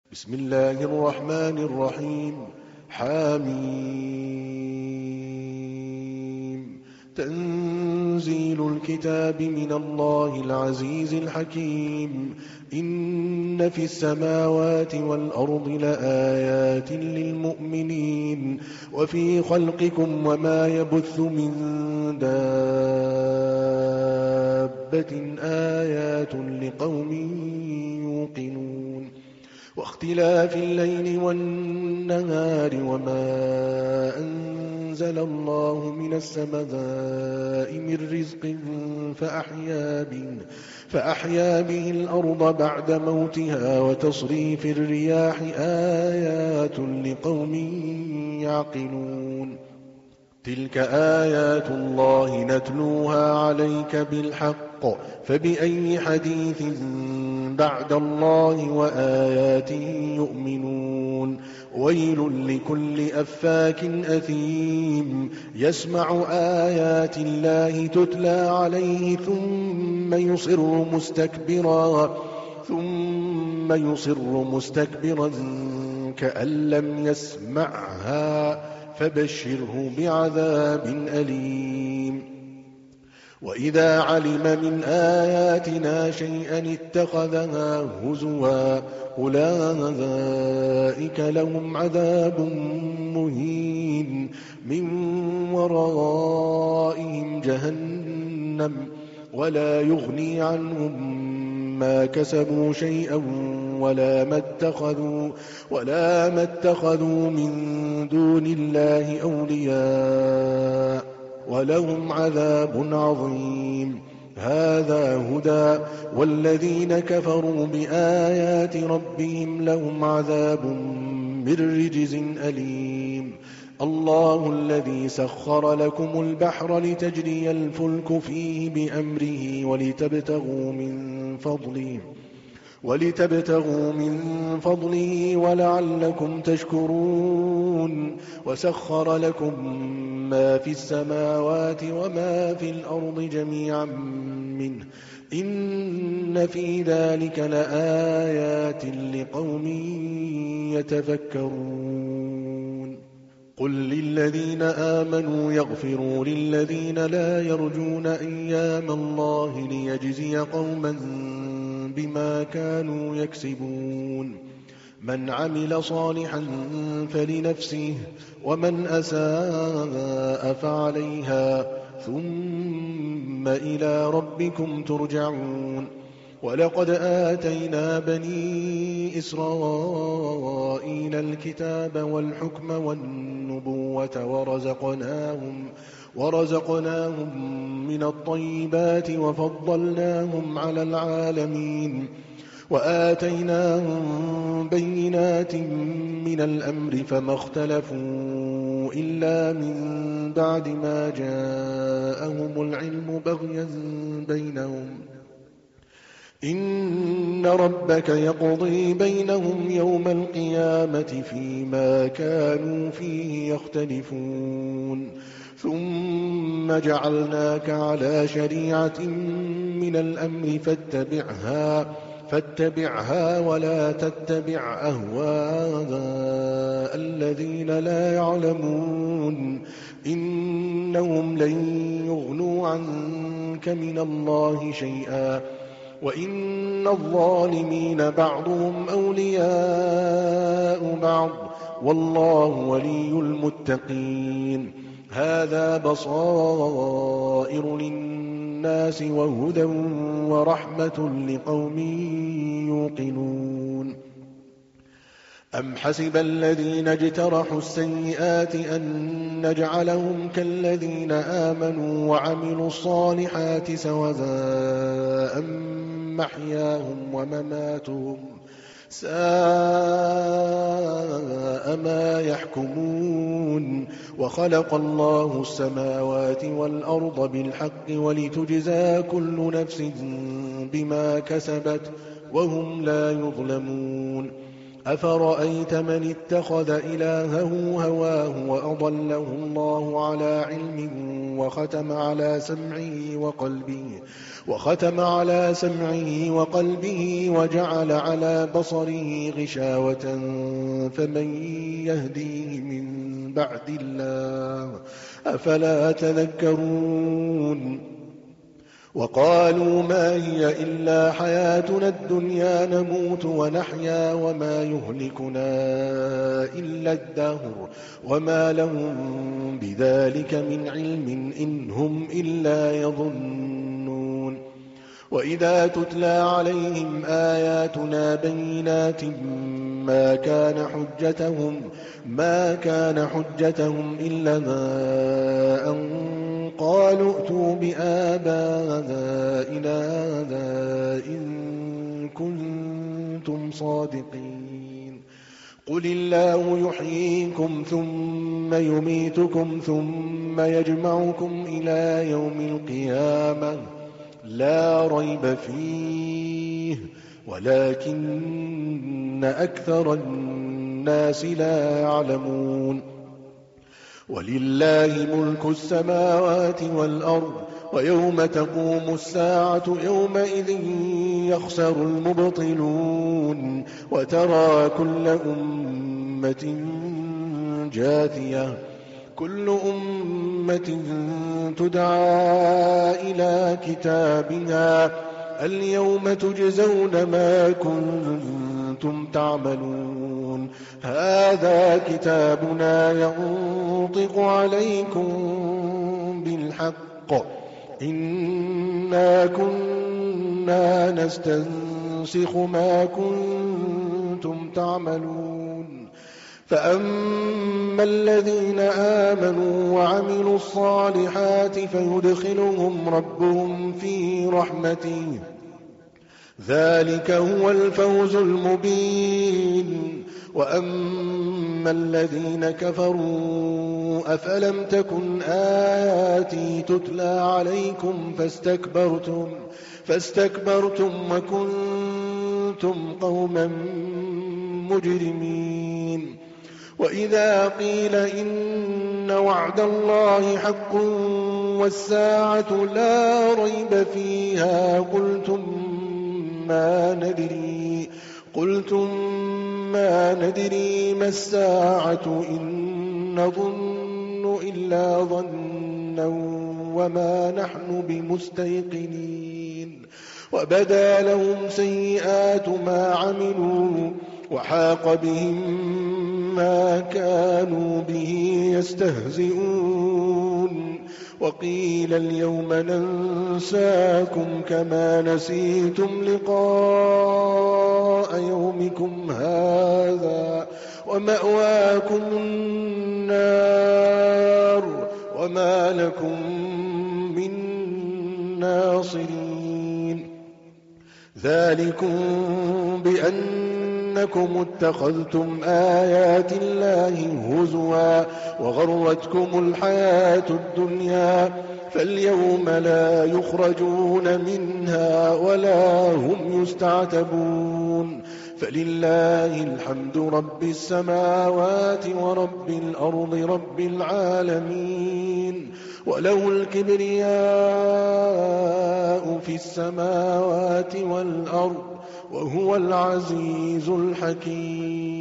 بسم الله الرحمن الرحيم. حميم. تنزيل الكتاب من الله العزيز الحكيم. إن في السماوات والأرض لآيات للمؤمنين وفي خلقكم وما يبث من دابة آيات لقوم يوقنون. واختلاف الليل والنهار وما أنزل الله من السماء من رزق فأحيا به الأرض بعد موتها وتصريف الرياح آيات لقوم يعقلون. تلك آيات الله نتلوها عليك بالحق فبأي حديث بعد الله وآياته يؤمنون. ويل لكل أفاك أثيم يسمع آيات الله تتلى عليه ثم يصر مستكبرا كأن لم يسمعها فبشره بعذاب أليم. وإذا علم من آياتنا شيئا اتخذها هزوا أولئك لهم عذاب مهين من ورائهم جهنم ولا يغني عنهم ما كسبوا شيئا ولا ما اتخذوا من دون الله أولياء ولهم عذاب عظيم. هذا هدى والذين كفروا بآيات ربهم لهم عذاب من رجز أليم. الله الذي سخر لكم البحر لتجري الفلك فيه بأمره ولتبتغوا من فضله ولعلكم تشكرون. وسخر لكم ما في السماوات وما في الأرض جميعا منه إن في ذلك لآيات لقوم يتفكرون. قل للذين آمنوا يغفروا للذين لا يرجون أيام الله ليجزي قوما بما كانوا يكسبون. من عمل صالحا فلنفسه ومن أساء فعليها ثم إلى ربكم ترجعون. ولقد آتينا بني إسرائيل الكتاب والحكم والنبوة ورزقناهم من الطيبات وفضلناهم على العالمين. وآتيناهم بينات من الأمر فما اختلفوا إلا من بعد ما جاءهم العلم بغيا بينهم. إن ربك يقضي بينهم يوم القيامة فيما كانوا فيه يختلفون. ثم جعلناك على شريعة من الأمر فاتبعها ولا تتبع أهواء الذين لا يعلمون. إنهم لن يغنوا عنك من الله شيئا وإن الظالمين بعضهم أولياء بعض والله ولي المتقين. هذا بصائر للناس وهدى ورحمة لقوم يوقنون. أم حسب الذين اجترحوا السيئات أن نجعلهم كالذين آمنوا وعملوا الصالحات سواء محياهم ومماتهم ساء ما يحكمون. وخلق الله السماوات والأرض بالحق ولتجزى كل نفس بما كسبت وهم لا يظلمون. أفرأيت من اتخذ إلهه هواه وأضله الله على علم وختم على سمعه وقلبه وجعل على بصره غشاوة فمن يهديه من بعد الله أفلا تذكرون وقالوا ما هي إلا حياتنا الدنيا نموت ونحيا وما يهلكنا إلا الدهر وما لهم بذلك من علم إن هم إلا يظنون وإذا تتلى عليهم آياتنا بينات ما كان حجتهم إلا أن قالوا ائتوا بآبائنا إن كنتم صادقين قل الله يحييكم ثم يميتكم ثم يجمعكم إلى يوم القيامة لا ريب فيه ولكن أكثر الناس لا يعلمون ولله ملك السماوات والأرض ويوم تقوم الساعة يومئذ يخسر المبطلون وترى كل أمة جاثية كل أمة تدعى إلى كتابها اليوم تجزون ما كنتم تعملون هذا كتابنا ينطق عليكم بالحق إنا كنا نستنسخ ما كنتم تعملون فأما الذين آمنوا وعملوا الصالحات فيدخلهم ربهم في رحمته ذلك هو الفوز المبين وأما الذين كفروا أفلم تكن آياتي تتلى عليكم فاستكبرتم وكنتم قوما مجرمين وإذا قيل إن وعد الله حق والساعة لا ريب فيها قلتم ما ندري ما الساعة إن نظن إلا ظنا وما نحن بمستيقنين وبدا لهم سيئات ما عملوا وحاق بهم ما كانوا به يستهزئون وقيل اليوم ننساكم كما نسيتم لقاء يومكم هذا ومأواكم النار وما لكم من ناصرين ذلكم بأنكم اتخذتم آيات الله هزوا وغرتكم الحياة الدنيا فاليوم لا يخرجون منها ولا هم يستعتبون فلله الحمد رب السماوات ورب الأرض رب العالمين وله الكبرياء في السماوات والأرض وهو العزيز الحكيم